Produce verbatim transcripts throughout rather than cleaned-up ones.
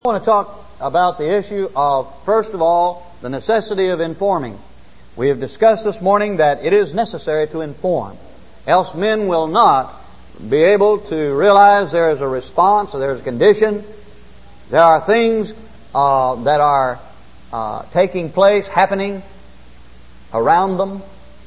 I want to talk about the issue of, first of all, the necessity of informing. We have discussed this morning that it is necessary to inform, else men will not be able to realize there is a response, or there is a condition. There are things uh, that are uh, taking place, happening around them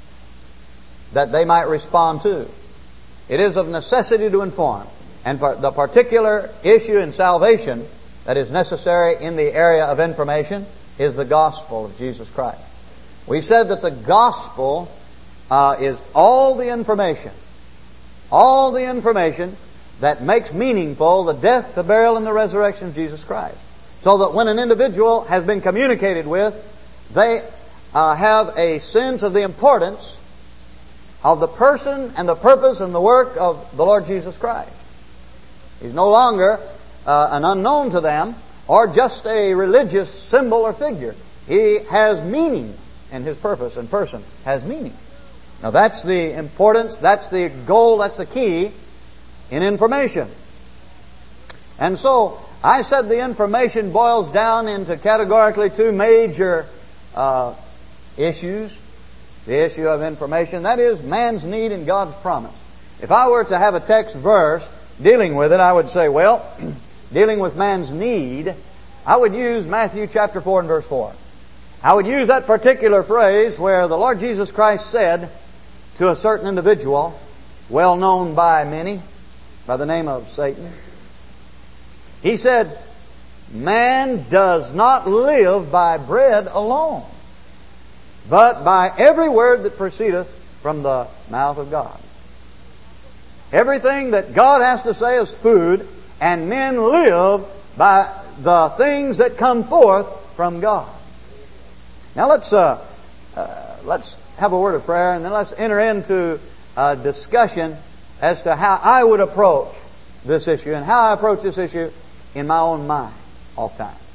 that they might respond to. It is of necessity to inform. And for the particular issue in salvation that is necessary in the area of information is the gospel of Jesus Christ. We said that the gospel uh, is all the information, all the information that makes meaningful the death, the burial, and the resurrection of Jesus Christ. So that when an individual has been communicated with, they uh, have a sense of the importance of the person and the purpose and the work of the Lord Jesus Christ. He's no longer uh, an unknown to them or just a religious symbol or figure. He has meaning, and His purpose and person has meaning. Now that's the importance, that's the goal, that's the key in information. And so, I said the information boils down into categorically two major uh, issues. The issue of information, that is man's need and God's promise. If I were to have a text verse dealing with it, I would say, well, dealing with man's need, I would use Matthew chapter four and verse four. I would use that particular phrase where the Lord Jesus Christ said to a certain individual, well known by many, by the name of Satan, He said, man does not live by bread alone, but by every word that proceedeth from the mouth of God. Everything that God has to say is food, and men live by the things that come forth from God. Now let's uh, uh, let's have a word of prayer, and then let's enter into a discussion as to how I would approach this issue and how I approach this issue in my own mind all the time.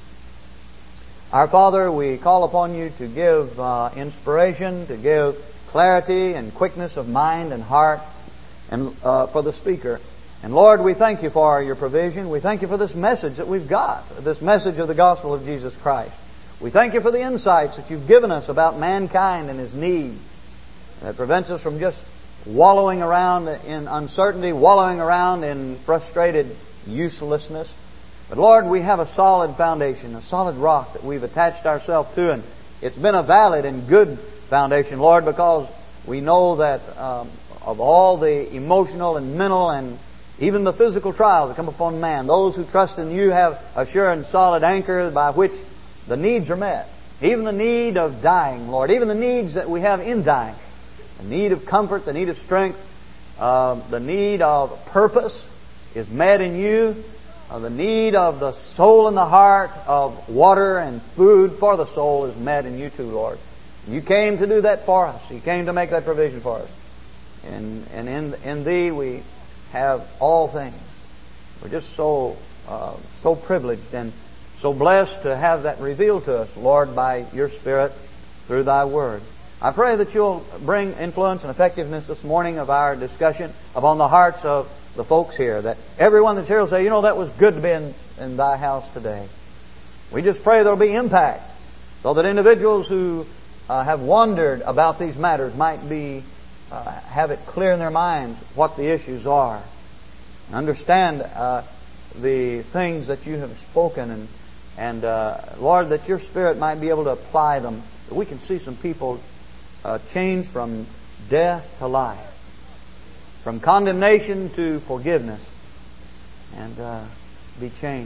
Our Father, we call upon You to give uh, inspiration, to give clarity and quickness of mind and heart, and uh, for the speaker. And Lord, we thank You for Your provision. We thank You for this message that we've got, this message of the gospel of Jesus Christ. We thank You for the insights that You've given us about mankind and his need. That prevents us from just wallowing around in uncertainty, wallowing around in frustrated uselessness. But Lord, we have a solid foundation, a solid rock that we've attached ourselves to, and it's been a valid and good foundation, Lord, because we know that um, of all the emotional and mental and even the physical trials that come upon man, those who trust in You have a sure and solid anchor by which the needs are met. Even the need of dying, Lord, even the needs that we have in dying, the need of comfort, the need of strength, uh, the need of purpose is met in You. Uh, the need of the soul and the heart of water and food for the soul is met in You too, Lord. You came to do that for us. You came to make that provision for us. And, and in, in Thee we have all things. We're just so, uh, so privileged and so blessed to have that revealed to us, Lord, by Your Spirit through Thy Word. I pray that You'll bring influence and effectiveness this morning of our discussion upon the hearts of the folks here, that everyone that's here will say, you know, that was good to be in, in Thy house today. We just pray there'll be impact, so that individuals who uh, have wondered about these matters might be uh, have it clear in their minds what the issues are, understand uh, the things that You have spoken, and and uh, Lord, that Your Spirit might be able to apply them, that we can see some people uh, change from death to life, from condemnation to forgiveness, and uh, be changed,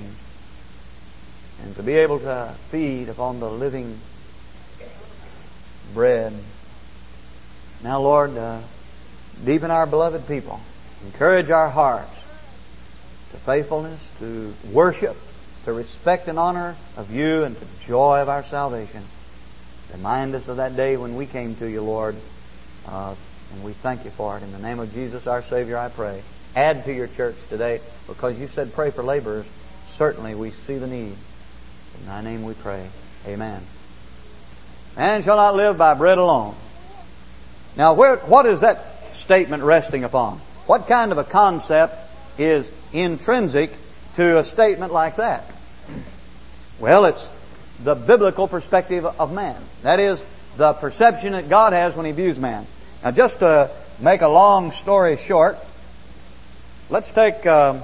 and to be able to feed upon the living bread. Now, Lord, uh, deepen our beloved people, encourage our hearts to faithfulness, to worship, to respect and honor of You, and to joy of our salvation. Remind us of that day when we came to You, Lord, uh, and we thank You for it. In the name of Jesus, our Savior, I pray. Add to Your church today, because You said pray for laborers. Certainly we see the need. In Thy name we pray. Amen. Man shall not live by bread alone. Now, where, what is that statement resting upon? What kind of a concept is intrinsic to a statement like that? Well, it's the biblical perspective of man. That is, the perception that God has when He views man. Now, just to make a long story short, let's take... Um,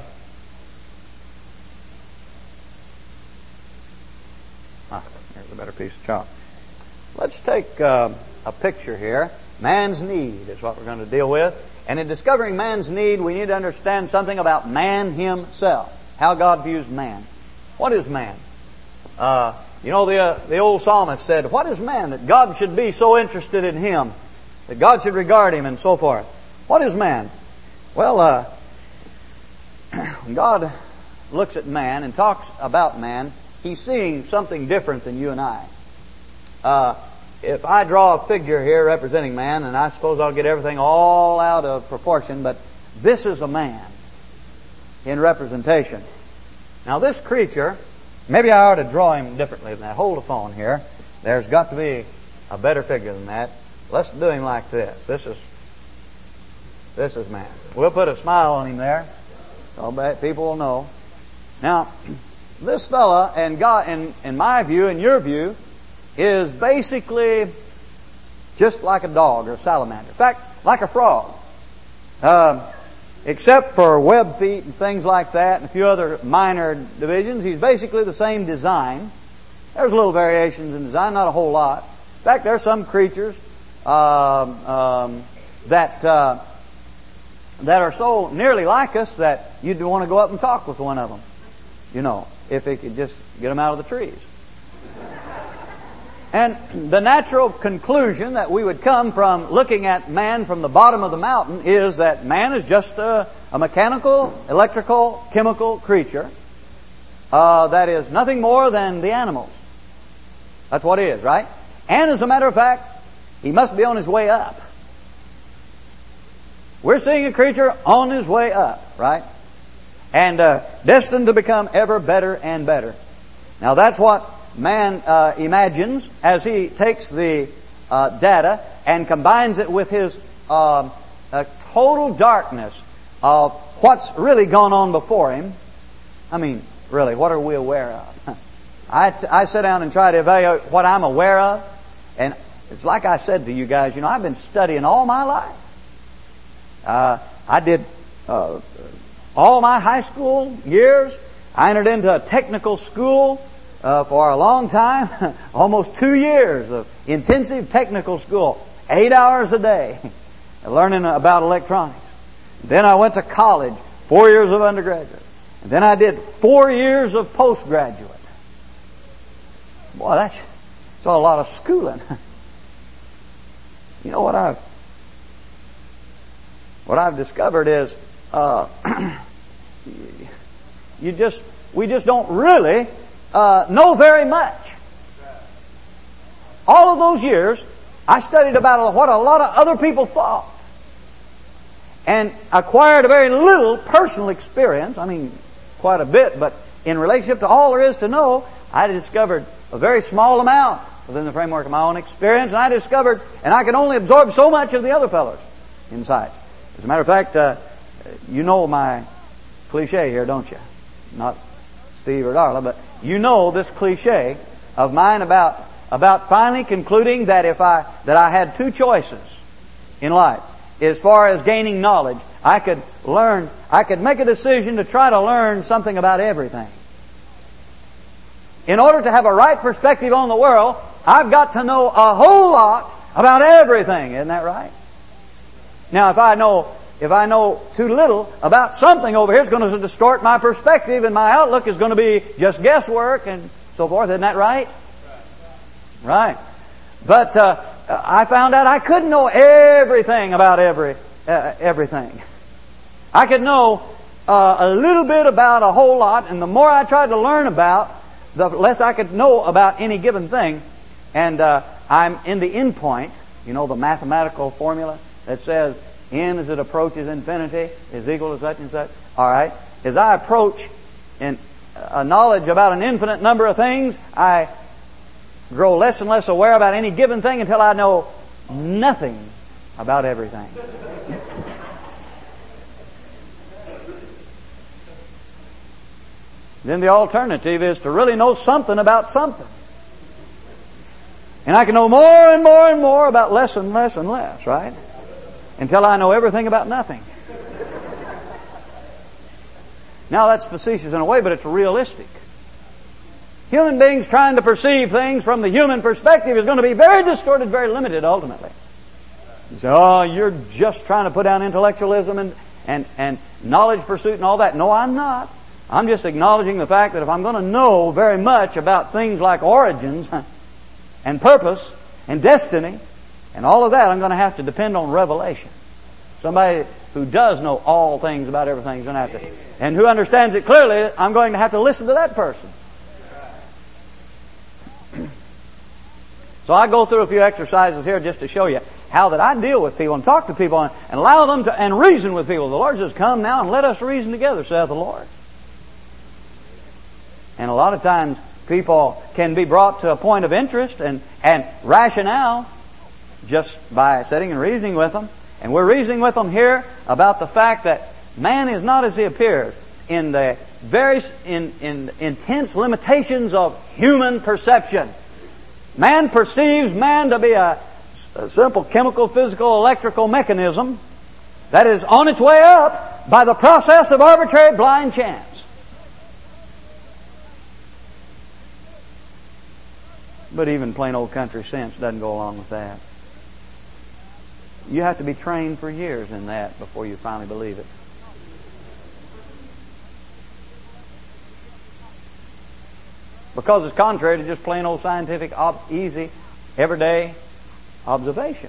ah, here's a better piece of chalk. Let's take uh, a picture here. Man's need is what we're going to deal with. And in discovering man's need, we need to understand something about man himself. How God views man. What is man? Uh, you know, the uh, the old psalmist said, "What is man that God should be so interested in him? That God should regard him," and so forth. What is man? Well, uh, when God looks at man and talks about man, He's seeing something different than you and I. Uh, if I draw a figure here representing man, and I suppose I'll get everything all out of proportion, but this is a man in representation. Now this creature, maybe I ought to draw him differently than that. Hold the phone here. There's got to be a better figure than that. Let's do him like this. This is this is man. We'll put a smile on him there, so people will know. Now, this fella, and God, in, in my view, in your view, is basically just like a dog or a salamander. In fact, like a frog. Uh, except for web feet and things like that and a few other minor divisions, he's basically the same design. There's little variations in design, not a whole lot. In fact, there are some creatures um, um, that uh, that are so nearly like us that you'd want to go up and talk with one of them. You know, if it could just get them out of the trees. And the natural conclusion that we would come from looking at man from the bottom of the mountain is that man is just a, a mechanical, electrical, chemical creature uh, that is nothing more than the animals. That's what he is, right? And as a matter of fact, he must be on his way up. We're seeing a creature on his way up, right? And uh, destined to become ever better and better. Now that's what man uh, imagines as he takes the uh, data and combines it with his uh, uh, total darkness of what's really gone on before him. I mean, really, what are we aware of? I, I sit down and try to evaluate what I'm aware of, and it's like I said to you guys, you know, I've been studying all my life. Uh, I did uh, all my high school years. I entered into a technical school Uh, for a long time, almost two years of intensive technical school, eight hours a day, learning about electronics. Then I went to college, four years of undergraduate. And then I did four years of postgraduate. Boy, that's, that's a lot of schooling. You know what I've what I've discovered is uh, you just we just don't really Uh, know very much. All of those years, I studied about what a lot of other people thought, and acquired a very little personal experience. I mean, quite a bit, but in relationship to all there is to know, I discovered a very small amount within the framework of my own experience, and I discovered, and I could only absorb so much of the other fellows inside. As a matter of fact, uh, you know my cliche here, don't you? Not Steve or Darla, but you know this cliche of mine about about finally concluding that if I that I had two choices in life as far as gaining knowledge, I could learn, I could make a decision to try to learn something about everything. In order to have a right perspective on the world, I've got to know a whole lot about everything. Isn't that right? Now, if I know If I know too little about something over here, it's going to distort my perspective, and my outlook is going to be just guesswork and so forth. Isn't that right? Right. But uh, I found out I couldn't know everything about every uh, everything. I could know uh, a little bit about a whole lot, and the more I tried to learn about, the less I could know about any given thing. And uh, I'm in the end point, you know, the mathematical formula that says n as it approaches infinity is equal to such and such. All right. As I approach in a knowledge about an infinite number of things, I grow less and less aware about any given thing until I know nothing about everything. then the alternative is to really know something about something. And I can know more and more and more about less and less and less, right? Until I know everything about nothing. Now that's facetious in a way, but it's realistic. Human beings trying to perceive things from the human perspective is going to be very distorted, very limited ultimately. You say, oh, you're just trying to put down intellectualism and, and, and knowledge pursuit and all that. No, I'm not. I'm just acknowledging the fact that if I'm going to know very much about things like origins and purpose and destiny and all of that, I'm going to have to depend on revelation. Somebody who does know all things about everything is going to have to, and who understands it clearly, I'm going to have to listen to that person. So I go through a few exercises here just to show you how that I deal with people and talk to people and, and allow them to and reason with people. The Lord says, come now and let us reason together, saith the Lord. And a lot of times people can be brought to a point of interest and, and rationale just by sitting and reasoning with them. And we're reasoning with them here about the fact that man is not as he appears in the very in, in intense limitations of human perception. Man perceives man to be a, a simple chemical, physical, electrical mechanism that is on its way up by the process of arbitrary blind chance. But even plain old country sense doesn't go along with that. You have to be trained for years in that before you finally believe it. Because it's contrary to just plain old scientific, ob- easy, everyday observation.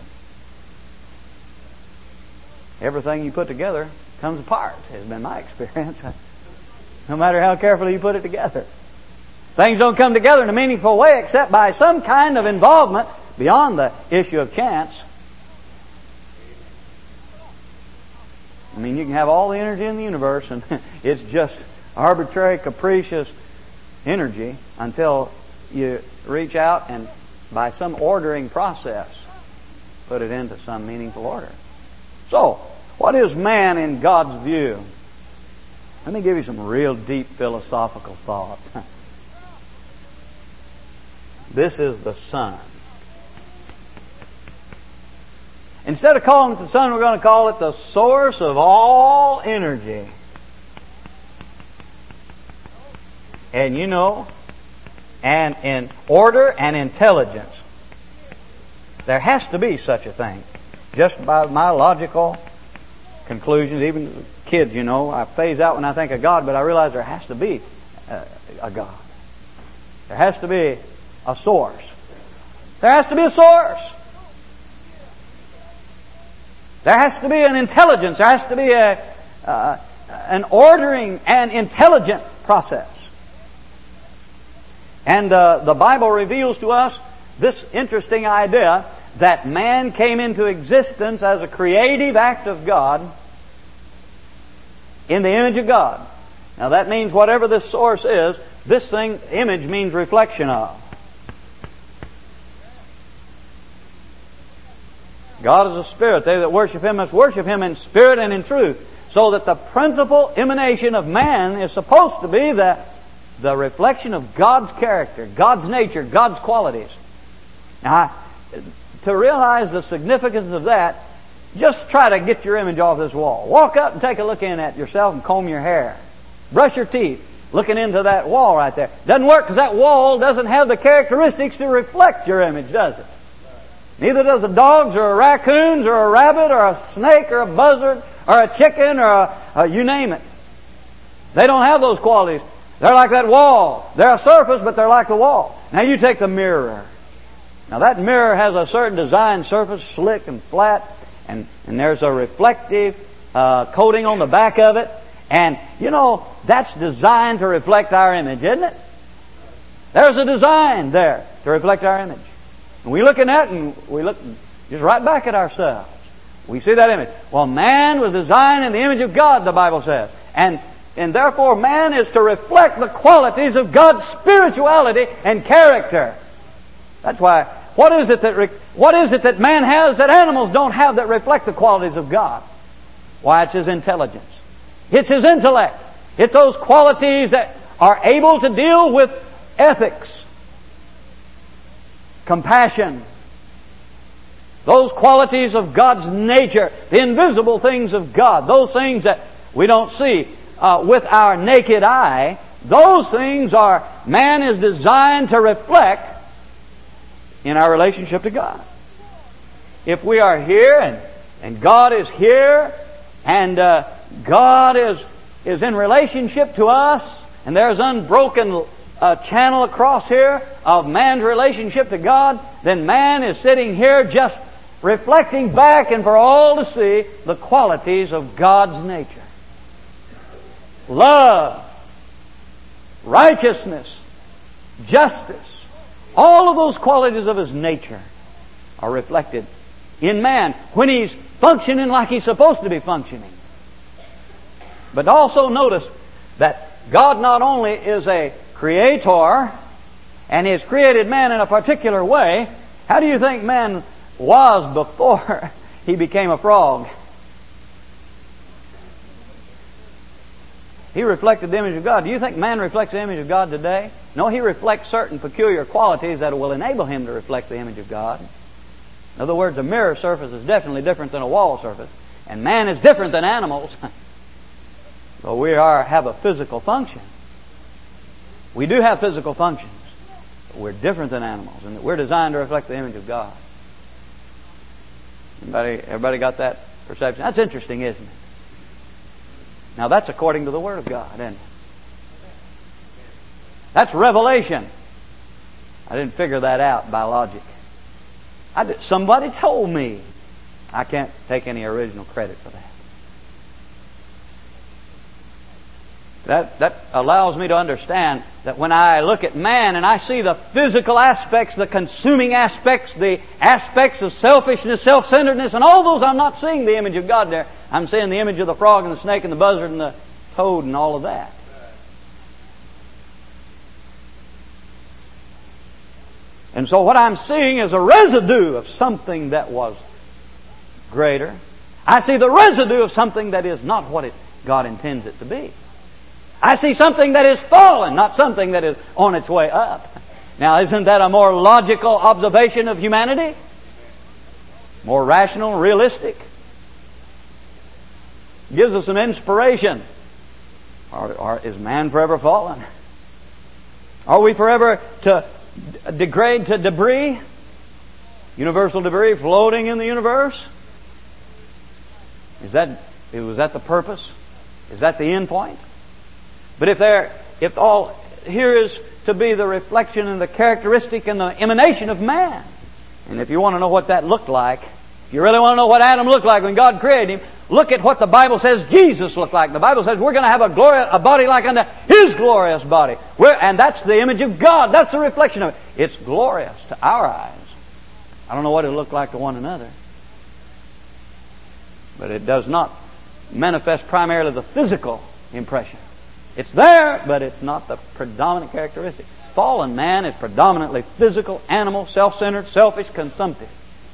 Everything you put together comes apart, has been my experience. No matter how carefully you put it together. Things don't come together in a meaningful way except by some kind of involvement beyond the issue of chance. I mean, you can have all the energy in the universe and it's just arbitrary, capricious energy until you reach out and by some ordering process put it into some meaningful order. So, what is man in God's view? Let me give you some real deep philosophical thoughts. This is the sun. Instead of calling it the sun, we're going to call it the source of all energy. And you know, and in order and intelligence, there has to be such a thing. Just by my logical conclusions, even kids, you know, I phase out when I think of God, but I realize there has to be a, a God. There has to be a source. There has to be a source. There has to be an intelligence. There has to be a uh, an ordering and intelligent process. And uh, the Bible reveals to us this interesting idea that man came into existence as a creative act of God in the image of God. Now that means whatever this source is, this thing, image means reflection of. God is a spirit. They that worship Him must worship Him in spirit and in truth. So that the principal emanation of man is supposed to be the, the reflection of God's character, God's nature, God's qualities. Now, to realize the significance of that, just try to get your image off this wall. Walk up and take a look in at yourself and comb your hair. Brush your teeth, looking into that wall right there. Doesn't work because that wall doesn't have the characteristics to reflect your image, does it? Neither does a dog's or a raccoon's or a rabbit or a snake or a buzzard or a chicken or a, a you name it. They don't have those qualities. They're like that wall. They're a surface, but they're like the wall. Now you take the mirror. Now that mirror has a certain design surface, slick and flat, and, and there's a reflective uh, coating on the back of it. And, you know, that's designed to reflect our image, isn't it? There's a design there to reflect our image. And we look in that and we look just right back at ourselves. We see that image. Well, man was designed in the image of God, the Bible says. And and therefore man is to reflect the qualities of God's spirituality and character. That's why, what is it that what is it that man has that animals don't have that reflect the qualities of God? Why, it's his intelligence. It's his intellect. It's those qualities that are able to deal with ethics, compassion, those qualities of God's nature, the invisible things of God, those things that we don't see uh, with our naked eye, those things are, man is designed to reflect in our relationship to God. If we are here and, and God is here and uh, God is, is in relationship to us and there's unbroken uh, channel across here of man's relationship to God, then man is sitting here just reflecting back and for all to see the qualities of God's nature. Love, righteousness, justice, all of those qualities of His nature are reflected in man when he's functioning like he's supposed to be functioning. But also notice that God not only is a creator and He's created man in a particular way, how do you think man was before he became a frog? He reflected the image of God. Do you think man reflects the image of God today? No, he reflects certain peculiar qualities that will enable him to reflect the image of God. In other words, a mirror surface is definitely different than a wall surface. And man is different than animals. But we are have a physical function. We do have physical functions. But we're different than animals. And we're designed to reflect the image of God. Everybody, everybody got that perception? That's interesting, isn't it? Now that's according to the Word of God, isn't it? That's revelation. I didn't figure that out by logic. I did, somebody told me. I can't take any original credit for that. That, that allows me to understand that when I look at man and I see the physical aspects, the consuming aspects, the aspects of selfishness, self-centeredness, and all those, I'm not seeing the image of God there. I'm seeing the image of the frog and the snake and the buzzard and the toad and all of that. And so what I'm seeing is a residue of something that was greater. I see the residue of something that is not what it, God intends it to be. I see something that is fallen, not something that is on its way up. Now, isn't that a more logical observation of humanity? More rational, realistic? Gives us an inspiration. Or, or is man forever fallen? Are we forever to degrade to debris? Universal debris floating in the universe? Is that, was that the purpose? Is that the end point? But if there, if all here is to be the reflection and the characteristic and the emanation of man, and if you want to know what that looked like, if you really want to know what Adam looked like when God created him, look at what the Bible says Jesus looked like. The Bible says we're going to have a glory, a body like unto His glorious body. We're, and that's the image of God. That's the reflection of it. It's glorious to our eyes. I don't know what it looked like to one another. But it does not manifest primarily the physical impression. It's there, but it's not the predominant characteristic. Fallen man is predominantly physical, animal, self-centered, selfish, consumptive.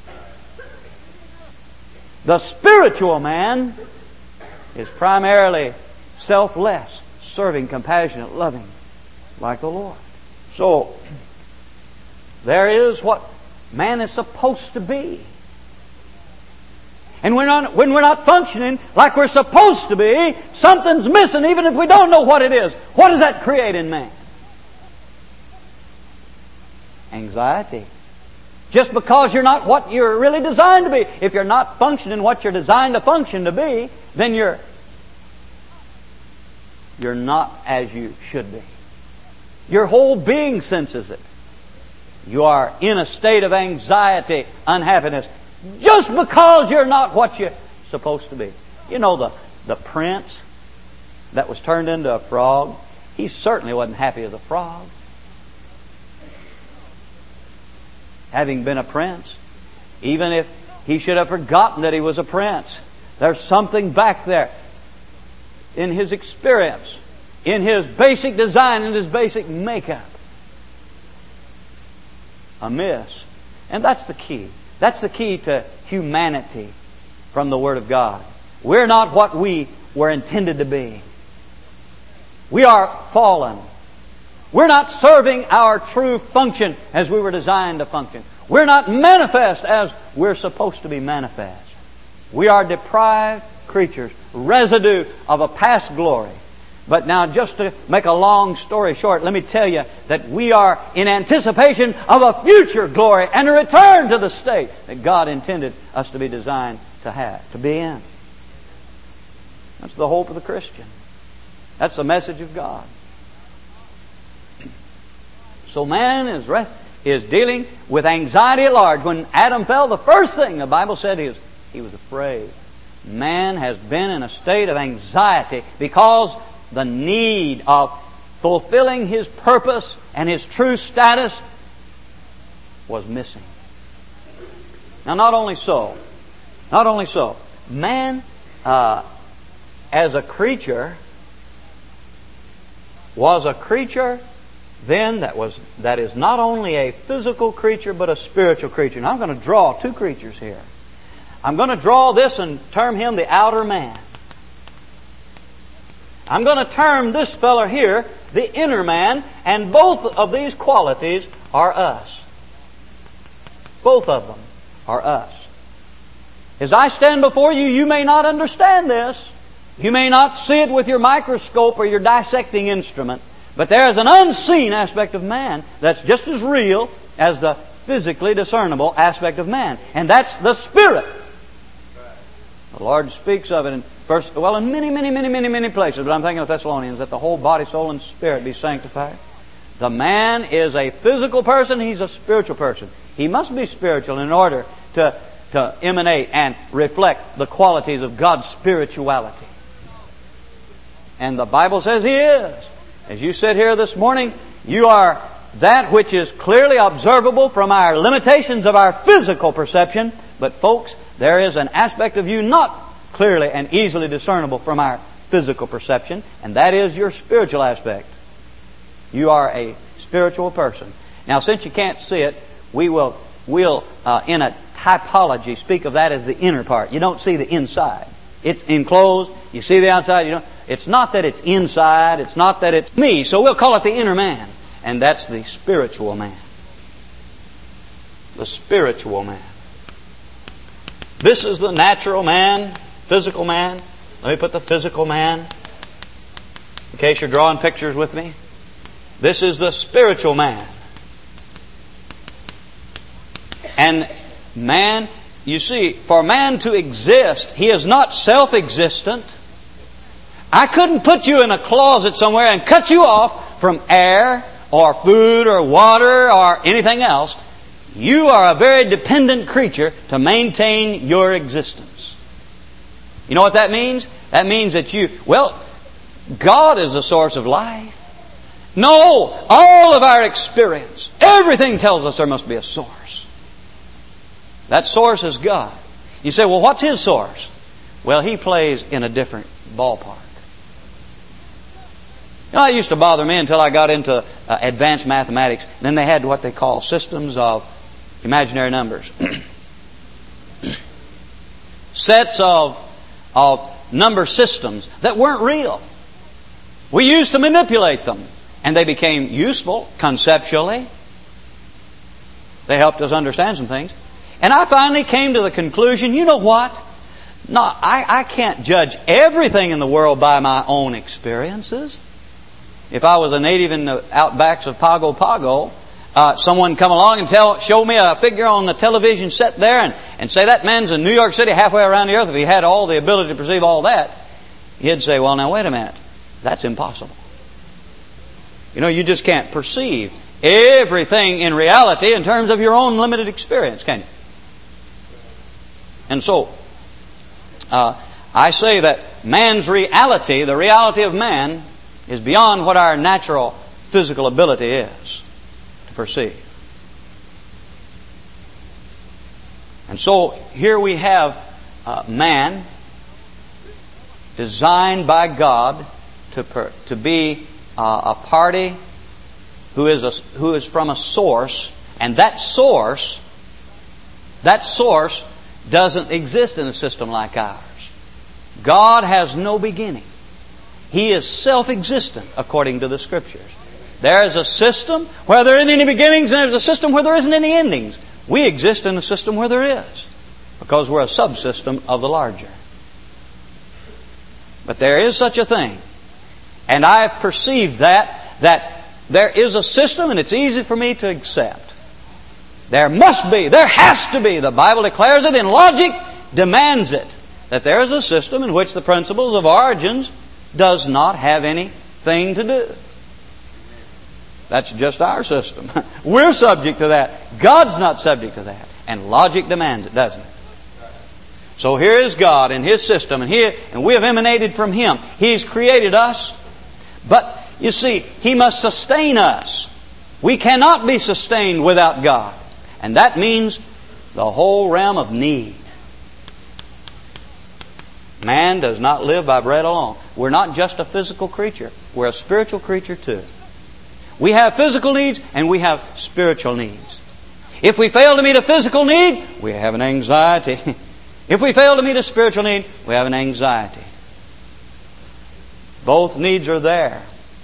The spiritual man is primarily selfless, serving, compassionate, loving, like the Lord. So, there is what man is supposed to be. And when, not, when we're not functioning like we're supposed to be, something's missing even if we don't know what it is. What does that create in man? Anxiety. Just because you're not what you're really designed to be. If you're not functioning what you're designed to function to be, then you're you're not as you should be. Your whole being senses it. You are in a state of anxiety, unhappiness, just because you're not what you're supposed to be. You know the, the prince that was turned into a frog? He certainly wasn't happy as a frog. Having been a prince, even if he should have forgotten that he was a prince, there's something back there in his experience, in his basic design, in his basic makeup amiss. And that's the key. That's the key to humanity from the Word of God. We're not what we were intended to be. We are fallen. We're not serving our true function as we were designed to function. We're not manifest as we're supposed to be manifest. We are deprived creatures, residue of a past glory. But now, just to make a long story short, let me tell you that we are in anticipation of a future glory and a return to the state that God intended us to be designed to have, to be in. That's the hope of the Christian. That's the message of God. So man is re- is dealing with anxiety at large. When Adam fell, the first thing the Bible said is he was afraid. Man has been in a state of anxiety because the need of fulfilling his purpose and his true status was missing. Now, not only so, not only so, man uh, as a creature was a creature then that was that is not only a physical creature but a spiritual creature. Now I'm going to draw two creatures here. I'm going to draw this and term him the outer man. I'm going to term this fellow here the inner man, and both of these qualities are us. Both of them are us. As I stand before you, you may not understand this. You may not see it with your microscope or your dissecting instrument. But there is an unseen aspect of man that's just as real as the physically discernible aspect of man. And that's the Spirit. The Lord speaks of it in first, well, in many, many, many, many, many places. But I'm thinking of Thessalonians, that the whole body, soul, and spirit be sanctified. The man is a physical person. He's a spiritual person. He must be spiritual in order to, to emanate and reflect the qualities of God's spirituality. And the Bible says he is. As you sit here this morning, you are that which is clearly observable from our limitations of our physical perception. But folks, there is an aspect of you not clearly and easily discernible from our physical perception, and that is your spiritual aspect. You are a spiritual person. Now, since you can't see it, we will, we'll uh, in a typology, speak of that as the inner part. You don't see the inside. It's enclosed. You see the outside. You don't. It's not that it's inside. It's not that it's me. So we'll call it the inner man. And that's the spiritual man. The spiritual man. This is the natural man, physical man. Let me put the physical man, in case you're drawing pictures with me. This is the spiritual man. And man, you see, for man to exist, he is not self-existent. I couldn't put you in a closet somewhere and cut you off from air or food or water or anything else. You are a very dependent creature to maintain your existence. You know what that means? That means that you, well, God is the source of life. No, all of our experience, everything tells us there must be a source. That source is God. You say, well, what's His source? Well, He plays in a different ballpark. You know, it used to bother me until I got into uh, advanced mathematics. Then they had what they call systems of imaginary numbers. Sets of, of number systems that weren't real. We used to manipulate them. And they became useful conceptually. They helped us understand some things. And I finally came to the conclusion, you know what? No, I, I can't judge everything in the world by my own experiences. If I was a native in the outbacks of Pago Pago, uh, someone come along and tell, show me a figure on the television set there and, and say that man's in New York City halfway around the earth. If he had all the ability to perceive all that, he'd say, well, now wait a minute. That's impossible. You know, you just can't perceive everything in reality in terms of your own limited experience, can you? And so, uh, I say that man's reality, the reality of man, is beyond what our natural physical ability is to perceive. And so, here we have uh, man designed by God to per, to be uh, a party who is a, who is from a source, and that source, that source doesn't exist in a system like ours. God has no beginning. He is self-existent according to the Scriptures. There is a system where there isn't any beginnings, and there's a system where there isn't any endings. We exist in a system where there is, because we're a subsystem of the larger. But there is such a thing. And I've perceived that, that there is a system, and it's easy for me to accept. There must be, there has to be, the Bible declares it, and logic demands it, that there is a system in which the principles of origins does not have anything to do. That's just our system. We're subject to that. God's not subject to that. And logic demands it, doesn't it? So here is God and His system, and here, and we have emanated from Him. He's created us, but you see, He must sustain us. We cannot be sustained without God. And that means the whole realm of need. Man does not live by bread alone. We're not just a physical creature. We're a spiritual creature too. We have physical needs and we have spiritual needs. If we fail to meet a physical need, we have an anxiety. If we fail to meet a spiritual need, we have an anxiety. Both needs are there.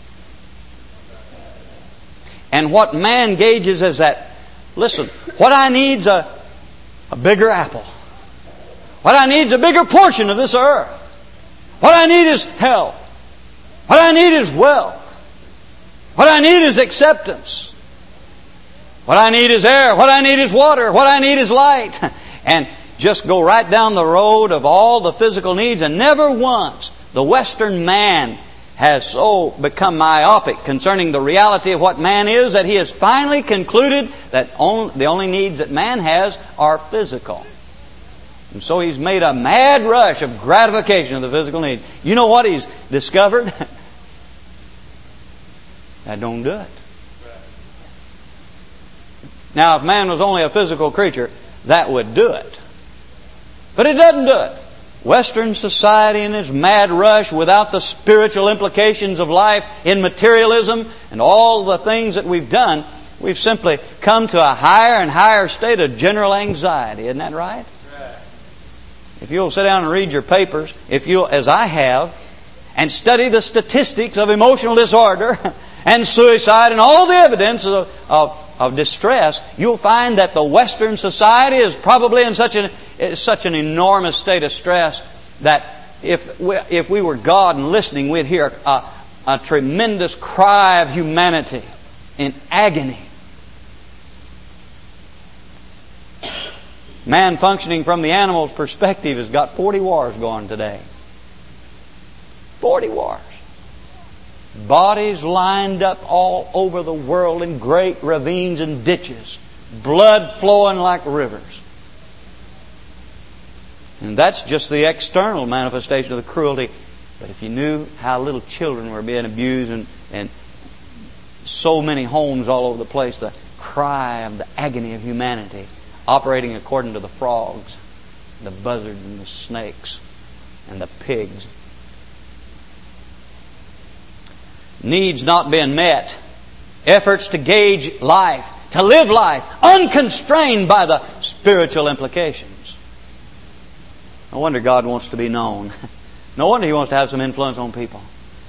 And what man gauges is that, listen, what I need is a, a bigger apple. What I need is a bigger portion of this earth. What I need is health. What I need is wealth. What I need is acceptance. What I need is air. What I need is water. What I need is light. And just go right down the road of all the physical needs, and never once the Western man has so become myopic concerning the reality of what man is that he has finally concluded that only, the only needs that man has are physical. And so he's made a mad rush of gratification of the physical needs. You know what he's discovered? That don't do it. Now, if man was only a physical creature, that would do it. But it doesn't do it. Western society in its mad rush without the spiritual implications of life in materialism and all the things that we've done, we've simply come to a higher and higher state of general anxiety. Isn't that right? If you'll sit down and read your papers, if you'll, as I have, and study the statistics of emotional disorder and suicide and all the evidence of, of, of distress, you'll find that the Western society is probably in such an such an enormous state of stress that if we, if we were God and listening, we'd hear a, a tremendous cry of humanity in agony. Man functioning from the animal's perspective has got forty wars going today. Forty wars. Bodies lined up all over the world in great ravines and ditches. Blood flowing like rivers. And that's just the external manifestation of the cruelty. But if you knew how little children were being abused and, and so many homes all over the place, the cry of the agony of humanity operating according to the frogs, the buzzards and the snakes and the pigs. Needs not being met. Efforts to gauge life, to live life unconstrained by the spiritual implications. No wonder God wants to be known. No wonder He wants to have some influence on people.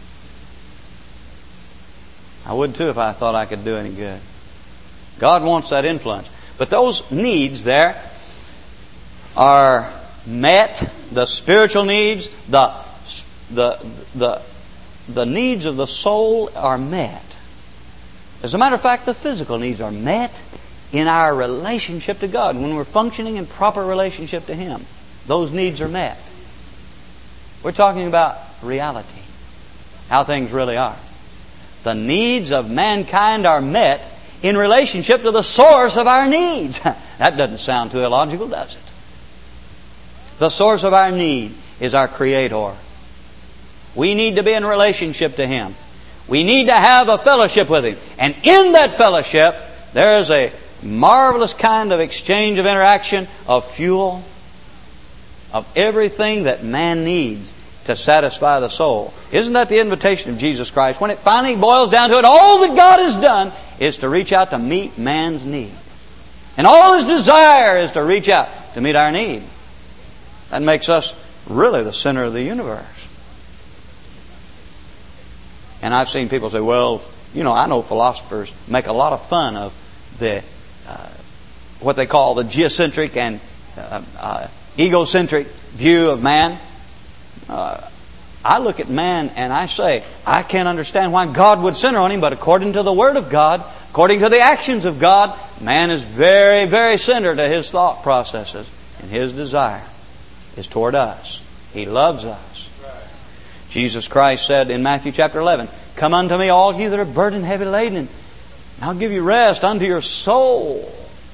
I would too if I thought I could do any good. God wants that influence. But those needs there are met. The spiritual needs, the the the the needs of the soul are met. As a matter of fact, the physical needs are met in our relationship to God. When we're functioning in proper relationship to Him, those needs are met. We're talking about reality, how things really are. The needs of mankind are met in relationship to the source of our needs. That doesn't sound too illogical, does it? The source of our need is our Creator. We need to be in relationship to Him. We need to have a fellowship with Him. And in that fellowship, there is a marvelous kind of exchange of interaction, of fuel, of everything that man needs to satisfy the soul. Isn't that the invitation of Jesus Christ? When it finally boils down to it, all that God has done is to reach out to meet man's need. And all His desire is to reach out to meet our need. That makes us really the center of the universe. And I've seen people say, well, You know, I know philosophers make a lot of fun of the uh, what they call the geocentric and uh, uh, egocentric view of man. Uh, I look at man and I say, I can't understand why God would center on him, but according to the Word of God, according to the actions of God, man is very, very centered to his thought processes, and his desire is toward us. He loves us. Jesus Christ said in Matthew chapter eleven, "Come unto me, all ye that are burdened, heavy laden, and I'll give you rest unto your soul."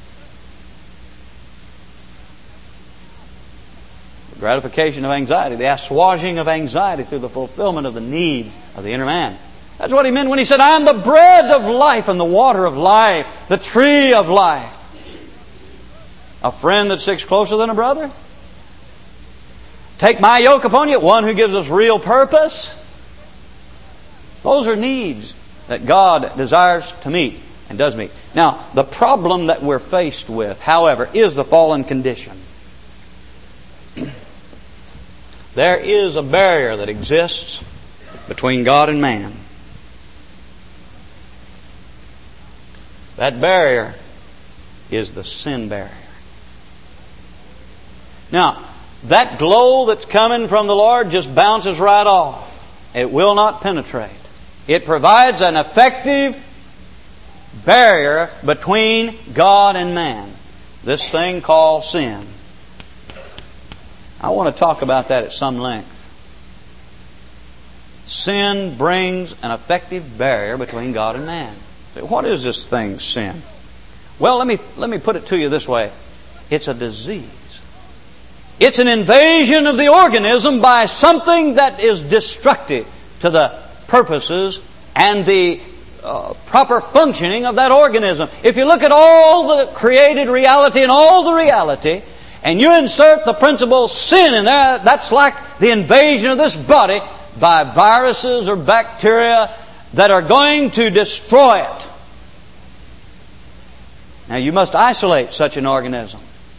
The gratification of anxiety, the assuaging of anxiety through the fulfillment of the needs of the inner man. That's what He meant when He said, "I am the bread of life and the water of life, the tree of life." A friend that sticks closer than a brother? Take my yoke upon you, one who gives us real purpose. Those are needs that God desires to meet and does meet. Now, the problem that we're faced with, however, is the fallen condition. There is a barrier that exists between God and man. That barrier is the sin barrier. Now, that glow that's coming from the Lord just bounces right off. It will not penetrate. It provides an effective barrier between God and man. This thing called sin. I want to talk about that at some length. Sin brings an effective barrier between God and man. What is this thing, sin? Well, let me let me put it to you this way. It's a disease. It's an invasion of the organism by something that is destructive to the purposes and the uh, proper functioning of that organism. If you look at all the created reality and all the reality, and you insert the principle sin in there, that's like the invasion of this body by viruses or bacteria that are going to destroy it. Now you must isolate such an organism.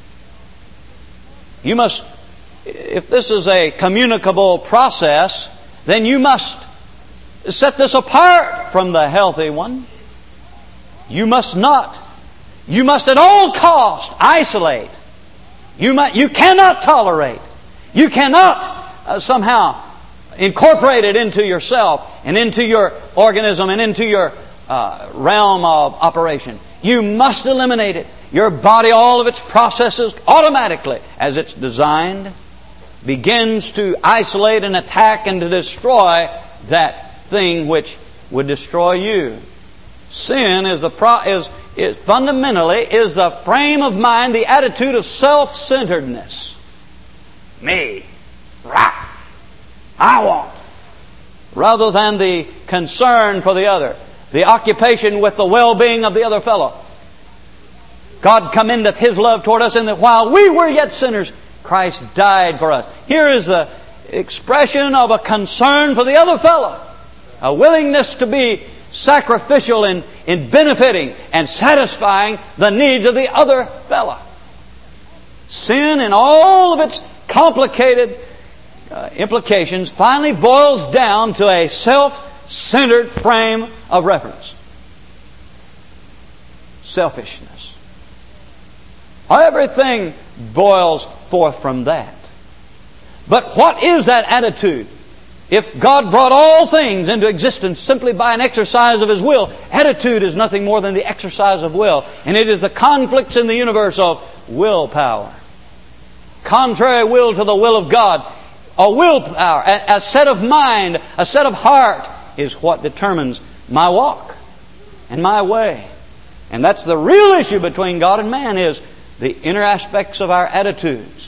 You must, if this is a communicable process, then you must set this apart from the healthy one. You must not, you must at all cost isolate. You must, you cannot tolerate. You cannot uh, somehow incorporate it into yourself and into your organism and into your uh, realm of operation. You must eliminate it. Your body, all of its processes, automatically, as it's designed, begins to isolate and attack and to destroy that thing which would destroy you. Sin is the pro- is is fundamentally is the frame of mind, the attitude of self-centeredness. Me, right? I want, rather than the concern for the other, the occupation with the well-being of the other fellow. God commendeth His love toward us in that while we were yet sinners, Christ died for us. Here is the expression of a concern for the other fellow. A willingness to be sacrificial in, in benefiting and satisfying the needs of the other fellow. Sin in all of its complicated uh, implications finally boils down to a self-centered frame of reference. Selfishness. Everything boils forth from that. But what is that attitude? If God brought all things into existence simply by an exercise of His will, attitude is nothing more than the exercise of will. And it is the conflicts in the universe of willpower. Contrary will to the will of God. A willpower, a, a set of mind, a set of heart is what determines my walk and my way. And that's the real issue between God and man, is the inner aspects of our attitudes.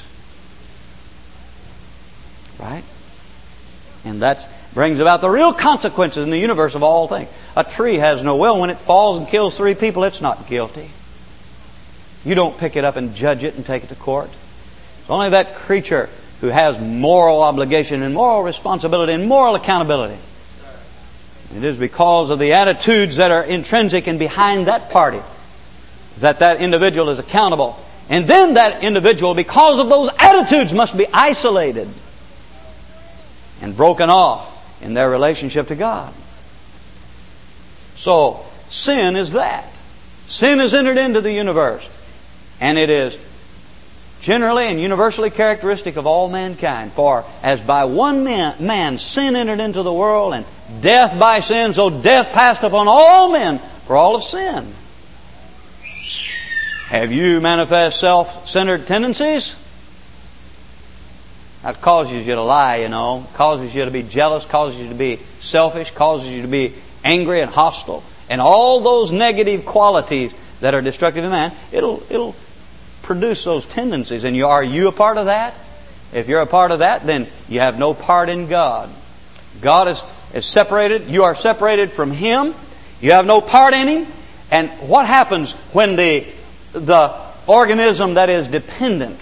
Right? And that brings about the real consequences in the universe of all things. A tree has no will. When it falls and kills three people, it's not guilty. You don't pick it up and judge it and take it to court. It's only that creature who has moral obligation and moral responsibility and moral accountability. It is because of the attitudes that are intrinsic and behind that party that that individual is accountable. And then that individual, because of those attitudes, must be isolated and broken off in their relationship to God. So, sin is that. Sin has entered into the universe. And it is generally and universally characteristic of all mankind. For as by one man, man sin entered into the world, and death by sin, so death passed upon all men, for all have sinned. Have you manifest self-centered tendencies? That causes you to lie, you know. Causes you to be jealous, causes you to be selfish, causes you to be angry and hostile. And all those negative qualities that are destructive in man, it'll it'll produce those tendencies. And you, are you a part of that? If you're a part of that, then you have no part in God. God is, is separated. You are separated from Him. You have no part in Him. And what happens when the the organism that is dependent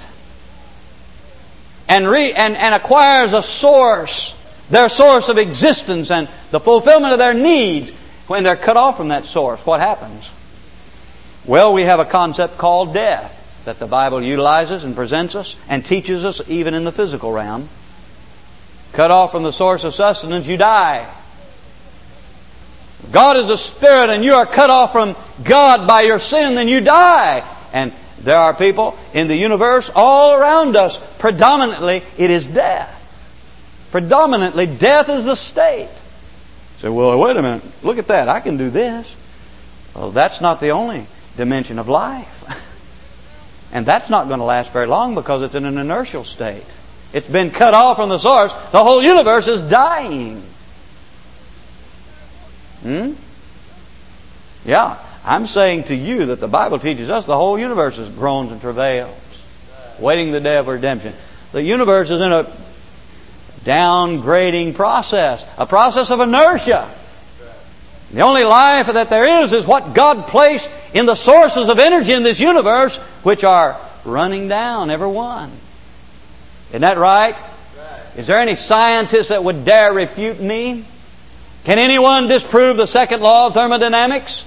and re, and, and acquires a source, their source of existence and the fulfillment of their needs, when they're cut off from that source, what happens? Well, we have a concept called death that the Bible utilizes and presents us and teaches us even in the physical realm. Cut off from the source of sustenance, you die. God is a spirit and you are cut off from God by your sin, then you die. And there are people in the universe all around us. Predominantly, it is death. Predominantly, death is the state. Say, well, wait a minute. Look at that. I can do this. Well, that's not the only dimension of life. And that's not going to last very long because it's in an inertial state. It's been cut off from the source. The whole universe is dying. Hmm? Yeah. I'm saying to you that the Bible teaches us the whole universe is groans and travails, waiting the day of redemption. The universe is in a downgrading process, a process of inertia. The only life that there is is what God placed in the sources of energy in this universe, which are running down, every one. Isn't that right? Is there any scientist that would dare refute me? Can anyone disprove the second law of thermodynamics?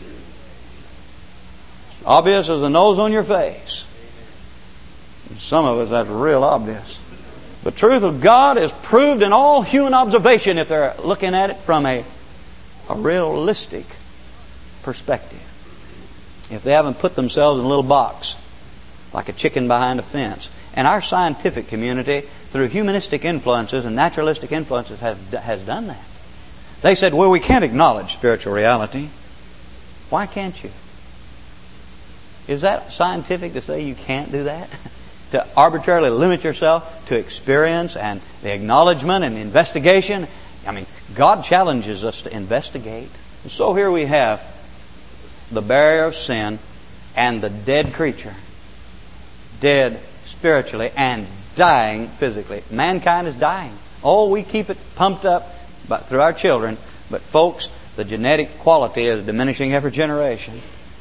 Obvious as the nose on your face. And some of us, that's real obvious. The truth of God is proved in all human observation if they're looking at it from a, a realistic perspective. If they haven't put themselves in a little box, like a chicken behind a fence. And our scientific community, through humanistic influences and naturalistic influences, has, has done that. They said, well, we can't acknowledge spiritual reality. Why can't you? Is that scientific to say you can't do that? To arbitrarily limit yourself to experience and the acknowledgement and investigation? I mean, God challenges us to investigate. And so here we have the barrier of sin and the dead creature. Dead spiritually and dying physically. Mankind is dying. Oh, we keep it pumped up but through our children. But folks, the genetic quality is diminishing every generation.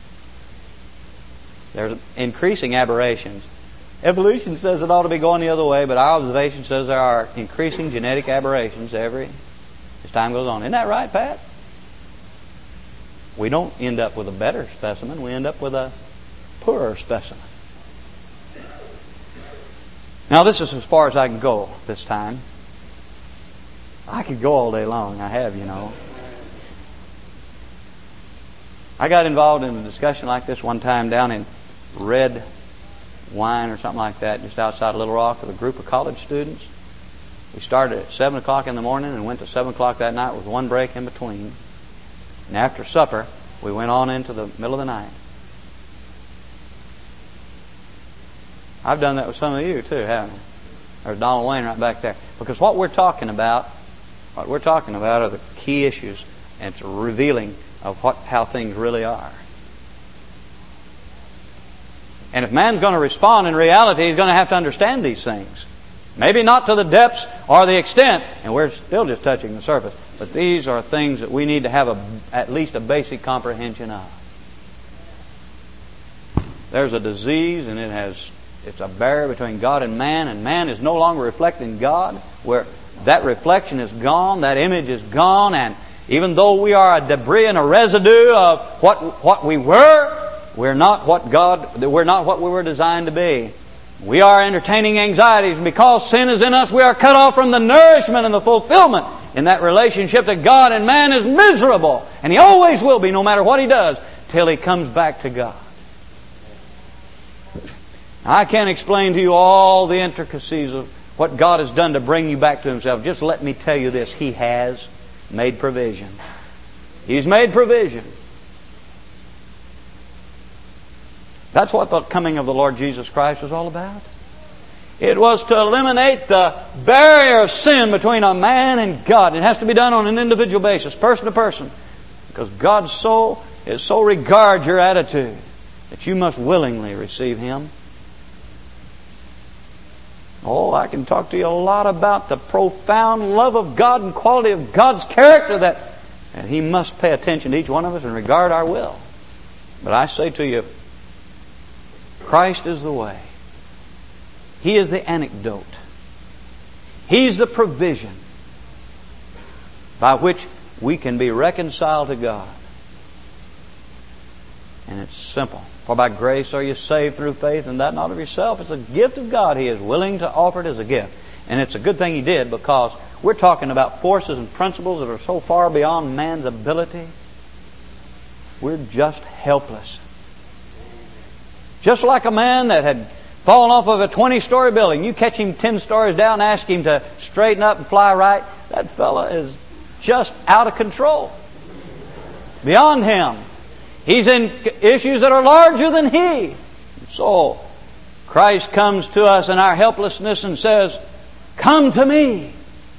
There's increasing aberrations. Evolution says it ought to be going the other way, but our observation says there are increasing genetic aberrations every as time goes on. Isn't that right, Pat? We don't end up with a better specimen. We end up with a poorer specimen. Now, this is as far as I can go this time. I could go all day long. I have, you know. I got involved in a discussion like this one time down in Red Wine or something like that, just outside of Little Rock, with a group of college students. We started at seven o'clock in the morning and went to seven o'clock that night with one break in between. And after supper, we went on into the middle of the night. I've done that with some of you too, haven't I? There's Donald Wayne right back there. Because what we're talking about, what we're talking about are the key issues, and it's a revealing of what how things really are. And if man's going to respond in reality, he's going to have to understand these things. Maybe not to the depths or the extent, and we're still just touching the surface, but these are things that we need to have a, at least a basic comprehension of. There's a disease, and it has it's a barrier between God and man, and man is no longer reflecting God, where that reflection is gone, that image is gone, and even though we are a debris and a residue of what what we were, we're not what God we're not what we were designed to be. We are entertaining anxieties, and because sin is in us, we are cut off from the nourishment and the fulfillment in that relationship to God, and man is miserable. And he always will be, no matter what he does, till he comes back to God. I can't explain to you all the intricacies of what God has done to bring you back to Himself. Just let me tell you this. He has made provision. He's made provision. That's what the coming of the Lord Jesus Christ was all about. It was to eliminate the barrier of sin between a man and God. It has to be done on an individual basis, person to person. Because God so is so regards your attitude that you must willingly receive Him. Oh, I can talk to you a lot about the profound love of God and quality of God's character that, that He must pay attention to each one of us and regard our will. But I say to you, Christ is the way. He is the antidote. He's the provision by which we can be reconciled to God. And it's simple. For by grace are you saved through faith, and that not of yourself. It's a gift of God. He is willing to offer it as a gift. And it's a good thing He did, because we're talking about forces and principles that are so far beyond man's ability. We're just helpless. Just like a man that had fallen off of a twenty-story building. You catch him ten stories down and ask him to straighten up and fly right. That fella is just out of control. Beyond him. He's in issues that are larger than he. So, Christ comes to us in our helplessness and says, "Come to me.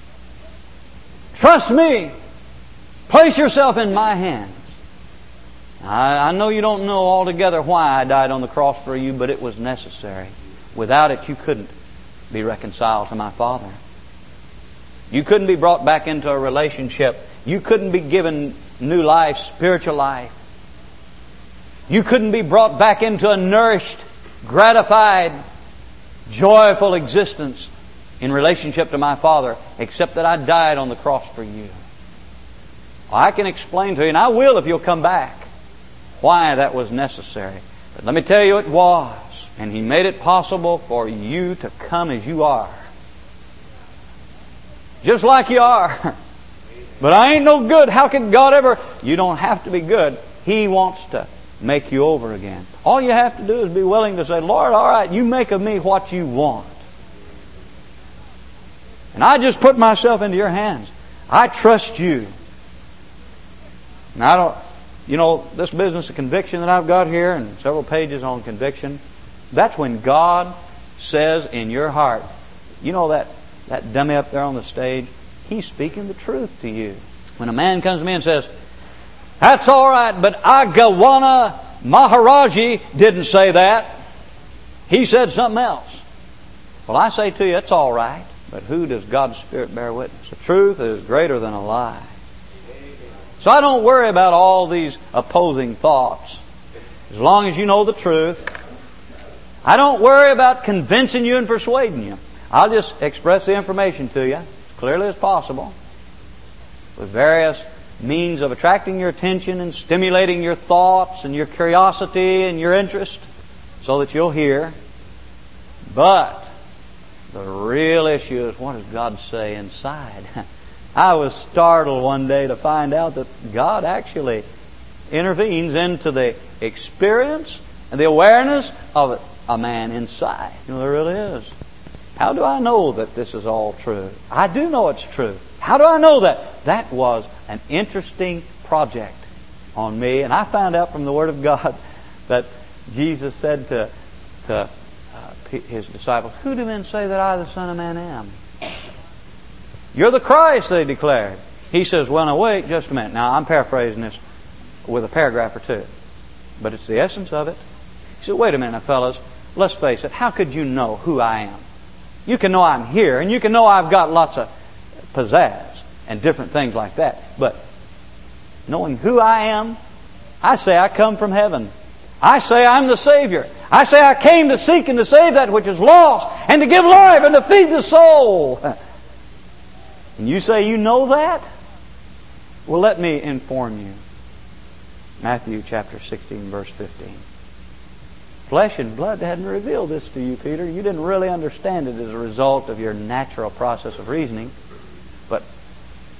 Trust me. Place yourself in my hands." I, I know you don't know altogether why I died on the cross for you, but it was necessary. Without it, you couldn't be reconciled to my Father. You couldn't be brought back into a relationship. You couldn't be given new life, spiritual life. You couldn't be brought back into a nourished, gratified, joyful existence in relationship to my Father, except that I died on the cross for you. Well, I can explain to you, and I will if you'll come back, why that was necessary. But let me tell you, it was. And He made it possible for you to come as you are. Just like you are. But I ain't no good. How could God ever... You don't have to be good. He wants to make you over again. All you have to do is be willing to say, "Lord, all right, you make of me what you want. And I just put myself into your hands. I trust you." And I don't... You know, this business of conviction that I've got here, and several pages on conviction, that's when God says in your heart, you know that, that dummy up there on the stage, he's speaking the truth to you. When a man comes to me and says, "That's all right, but Agawana Maharaji didn't say that. He said something else." Well, I say to you, it's all right, but who does God's Spirit bear witness? The truth is greater than a lie. So I don't worry about all these opposing thoughts. As long as you know the truth. I don't worry about convincing you and persuading you. I'll just express the information to you as clearly as possible, with various means of attracting your attention and stimulating your thoughts and your curiosity and your interest, so that you'll hear. But the real issue is, what does God say inside? I was startled one day to find out that God actually intervenes into the experience and the awareness of a man inside. You know, there really is. How do I know that this is all true? I do know it's true. How do I know that? That was an interesting project on me. And I found out from the Word of God that Jesus said to, to uh, His disciples, "Who do men say that I, the Son of Man, am?" "You're the Christ," they declared. He says, "Well, now wait just a minute." Now, I'm paraphrasing this with a paragraph or two, but it's the essence of it. He said, "Wait a minute, fellas. Let's face it. How could you know who I am? You can know I'm here, and you can know I've got lots of pizzazz and different things like that. But knowing who I am, I say I come from heaven. I say I'm the Savior. I say I came to seek and to save that which is lost, and to give life and to feed the soul." And you say you know that? Well, let me inform you. Matthew chapter sixteen, verse fifteen. Flesh and blood hadn't revealed this to you, Peter. You didn't really understand it as a result of your natural process of reasoning. But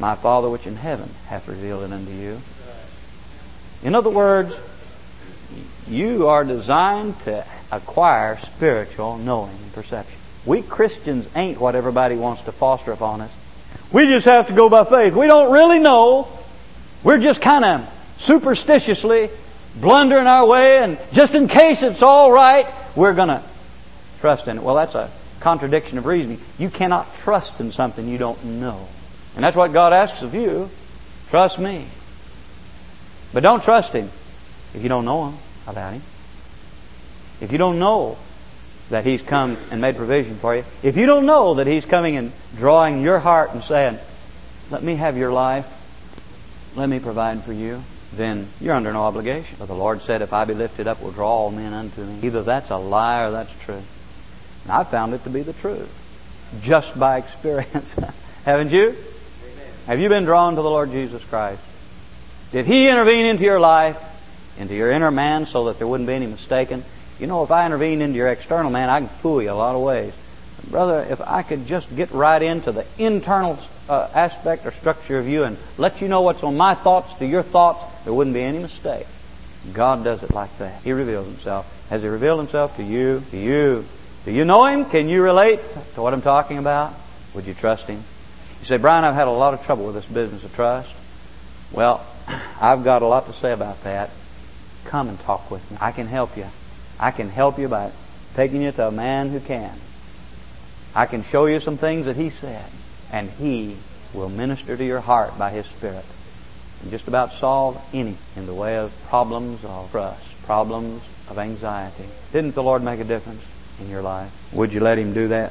My Father which in heaven hath revealed it unto you. In other words, you are designed to acquire spiritual knowing and perception. We Christians ain't what everybody wants to foster upon us. We just have to go by faith. We don't really know. We're just kind of superstitiously blundering our way, and just in case it's all right, we're going to trust in it. Well, that's a contradiction of reasoning. You cannot trust in something you don't know. And that's what God asks of you. Trust me. But don't trust Him if you don't know Him about Him. If you don't know that He's come and made provision for you. If you don't know that He's coming and drawing your heart and saying, let me have your life, let me provide for you, then you're under no obligation. But the Lord said, if I be lifted up, will draw all men unto me. Either that's a lie or that's true. And I found it to be the truth. Just by experience. Haven't you? Amen. Have you been drawn to the Lord Jesus Christ? Did He intervene into your life, into your inner man, so that there wouldn't be any mistaken? You know, if I intervene into your external man, I can fool you a lot of ways. Brother, if I could just get right into the internal uh, aspect or structure of you and let you know what's on my thoughts to your thoughts, there wouldn't be any mistake. God does it like that. He reveals Himself. Has He revealed Himself to you? To you? Do you know Him? Can you relate to what I'm talking about? Would you trust Him? You say, Brian, I've had a lot of trouble with this business of trust. Well, I've got a lot to say about that. Come and talk with me. I can help you. I can help you by taking you to a man who can. I can show you some things that He said, and He will minister to your heart by His Spirit and just about solve any in the way of problems of trust, problems of anxiety. Didn't the Lord make a difference in your life? Would you let Him do that?